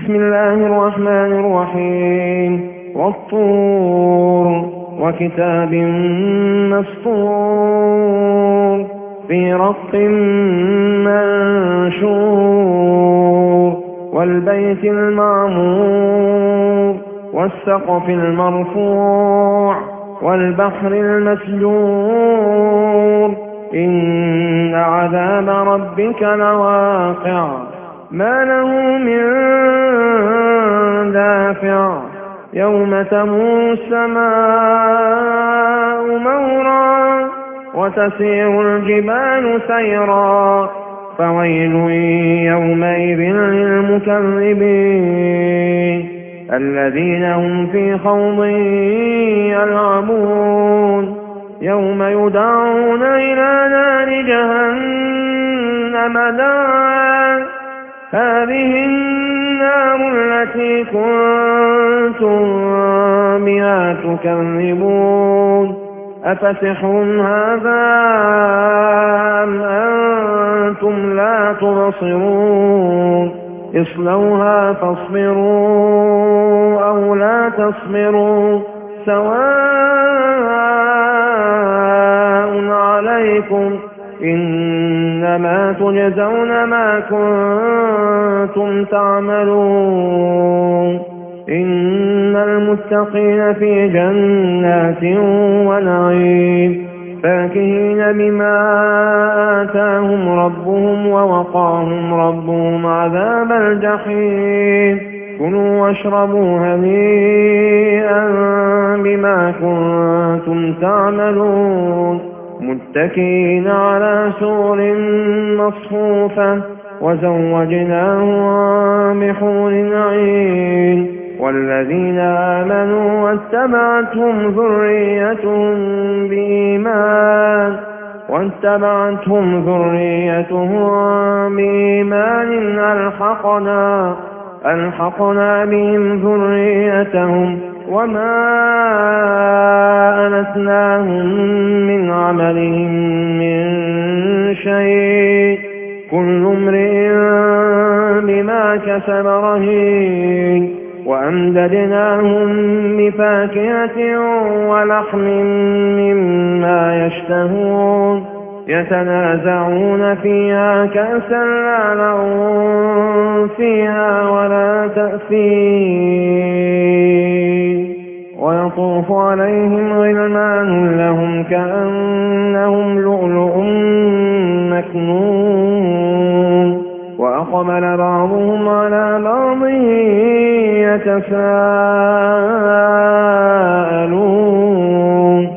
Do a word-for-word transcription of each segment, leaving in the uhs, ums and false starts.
بسم الله الرحمن الرحيم والطور وكتاب مسطور في رق منشور والبيت المعمور والسقف المرفوع والبحر المسجور إن عذاب ربك لواقع ما له من دافع يوم تمور السماء مورا وتسير الجبال سيرا فويل يومئذ للمكذبين الذين هم في خوض يلعبون يوم يدعون إلى نار جهنم دعا هذه النار التي كنتم بها تكذبون أفسحر هذا أم أنتم لا تبصرون اصلوها فاصبروا أو لا تصبروا سواء عليكم إنما تجزون ما كنتم تعملون إن المتقين في جنات ونعيم فاكهين بما آتاهم ربهم ووقاهم ربهم عذاب الجحيم كلوا واشربوا هنيئا بما كنتم تعملون متكئين على سرر مصفوفة وزوجناهم بحور عين والذين آمنوا واتبعتهم ذريتهم بإيمان واتبعتهم ذريتهم بإيمان ألحقنا ألحقنا بهم ذريتهم وما ألتناهم من عملهم من شيء كل امرئ بما كسب رهين وأمددناهم بفاكهة ولحم مما يشتهون يتنازعون فيها كأسا لا لغو فيها ولا تأثيم ويطوف عليهم غلمان لهم كأنهم لؤلؤ مكنون وأقبل بعضهم على بعض يتساءلون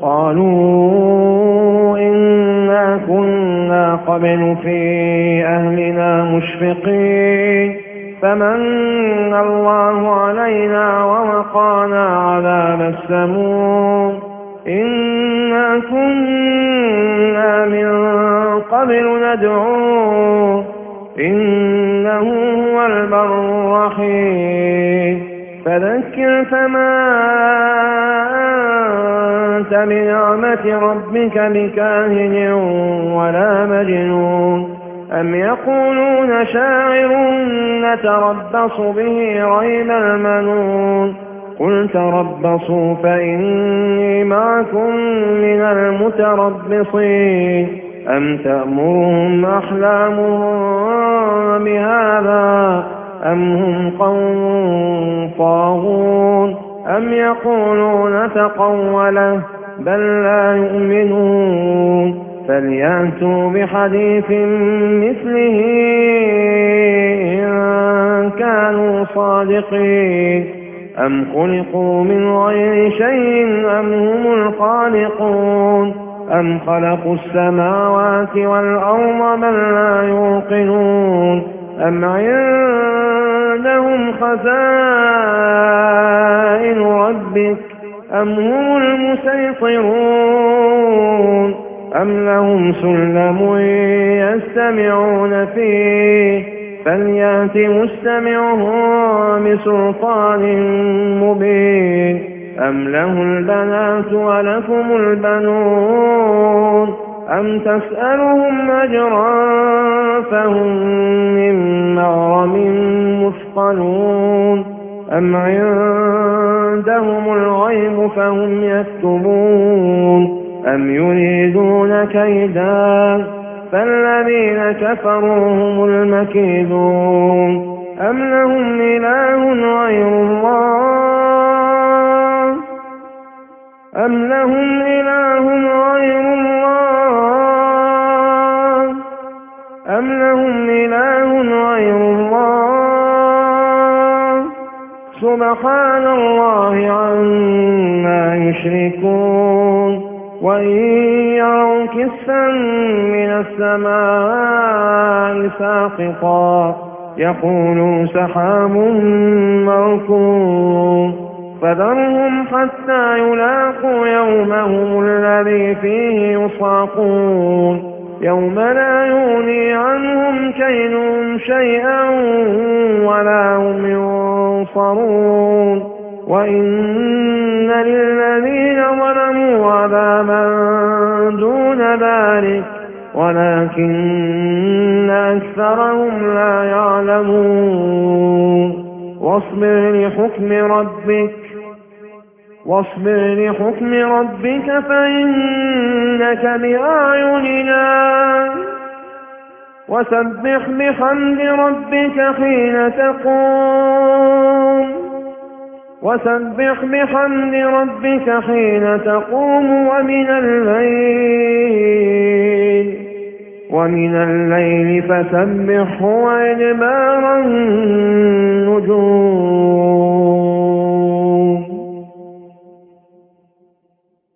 قالوا إنا كنا قبل في أهلنا مشفقين فمن الله علينا ووقانا عذاب السموم إنا كنا من قبل ندعوه إنه هو البر الرحيم فذكر فما أنت بنعمة ربك بكاهن ولا مجنون أم يقولون شاعر نتربص به ريب المنون قل تربصوا فإني معكم من المتربصين أم تأمرهم أحلامهم بهذا أم هم قوم طاغون أم يقولون تقوله بل لا يؤمنون فليأتوا بحديث مثله إن كانوا صادقين أم خلقوا من غير شيء أم هم الخالقون أم خلقوا السماوات والأرض بل لا يوقنون أم عندهم خزائن ربك أم هم المسيطرون أم لهم سلم يستمعون فيه فليأت مستمعهم بسلطان مبين أم له البنات ولكم البنون أم تسألهم أجرا فهم من مغرم مثقلون مثقلون أم عندهم الغيب فهم يكتبون أم يريدون كيدا فالذين كفروا هم المكيدون أم لهم إله غير الله أم لهم إله غير الله أم لهم إله غير الله سبحان الله عما يشركون وإن يروا كسفا من السماء ساقطا يقولوا سحاب مركوم فذرهم حتى يلاقوا يومهم الذي فيه يصعقون يوم لا يغني عنهم كيدهم شيئا ولا هم ينصرون وإن للذين ظلموا عذابا دون ذلك ولكن أكثرهم لا يعلمون واصبر لحكم ربك واصبر لحكم ربك فإنك بأعيننا وسبح بحمد ربك حين تقوم وسبح بحمد ربك حين تقوم ومن الليل ومن الليل فسبحه وإدبار النجوم